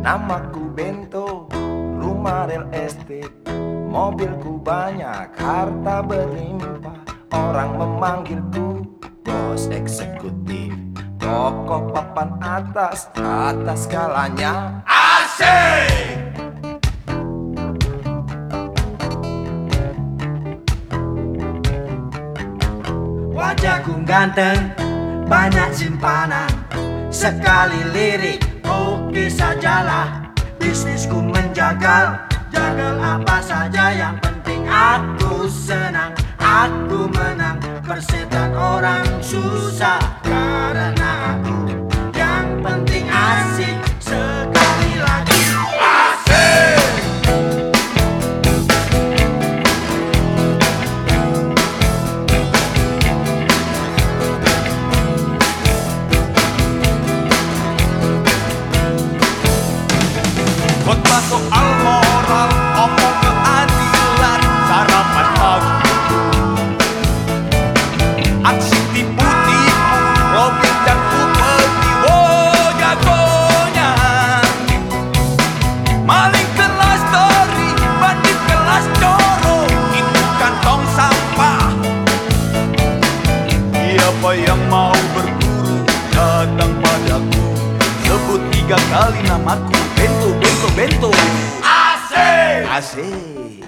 Namaku Bento, rumah real estate, mobilku banyak, harta berlimpah. Orang memanggilku bos eksekutif, toko papan atas, atas skalanya asik. Wajahku ganteng, banyak simpanan, sekali lirik, oke sajalah. Bisnisku menjagal, jagal apa saja, yang penting aku senang, aku menang. Persetan orang susah, karena aku yang penting asik. Sekali lagi asik. Khotbah soal moral, omong keadilan, sarapan pagi, aksi tipu-tipu, Robin dan Upeti, oh jagonya. Maling kelas tori, bandit kelas coro, itu kantong sampah. Siapa yang mau berburu, datang padaku, sebut 3 kali namaku, Bento, Bento, Bento. Asik. Asik.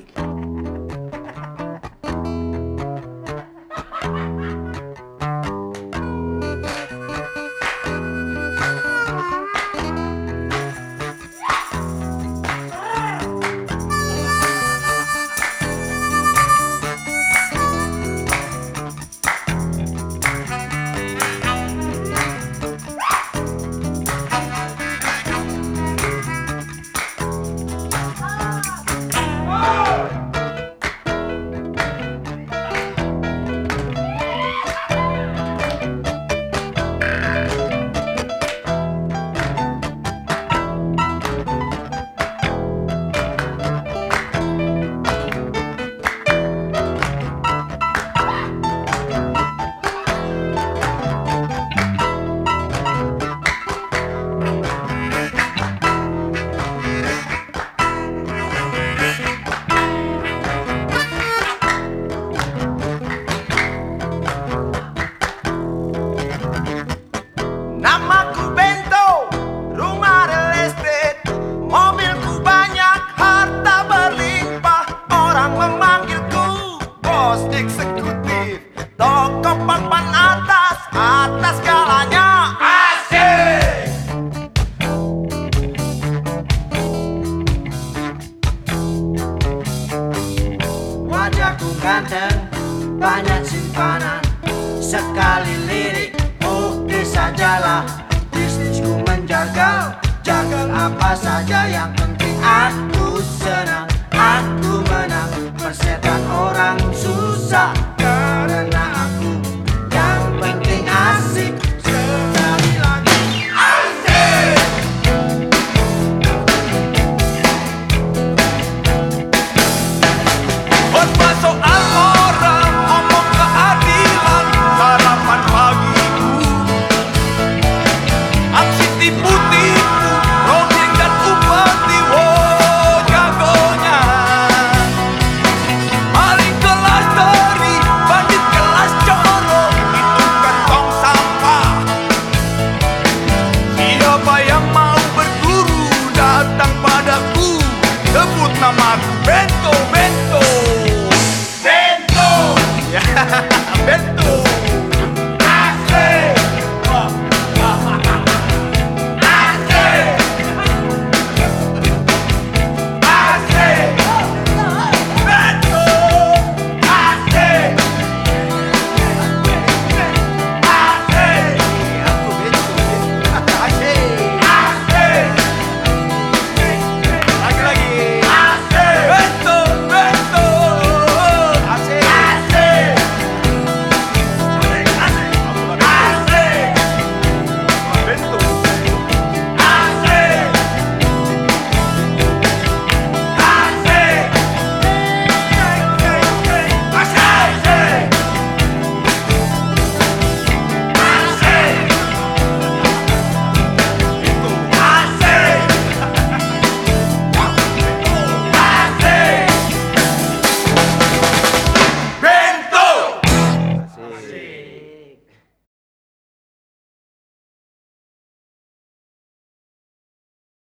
Namaku Bento, rumah real estate, mobilku banyak, harta berlimpah. Orang memanggilku bos eksekutif, toko papan atas, atas skalanya asik. Wajahku ganteng, banyak simpanan, sekali lirik, oke sajalah. Bisnisku menjagal, jagal apa saja, yang penting aku senang, aku menang. Persetan orang susah, karena aku yang penting asik. Sekali lagi asik. Khotbah soal moral, omong keadilan, sarapan pagiku, aksi tipu-tipu, Robin dan Upeti, oh jagonya. Maling kelas tori, bandit kelas coro, itu kantong sampah. Siapa yang mau berguru, datang padaku, sebut namaku, Bento, Bento.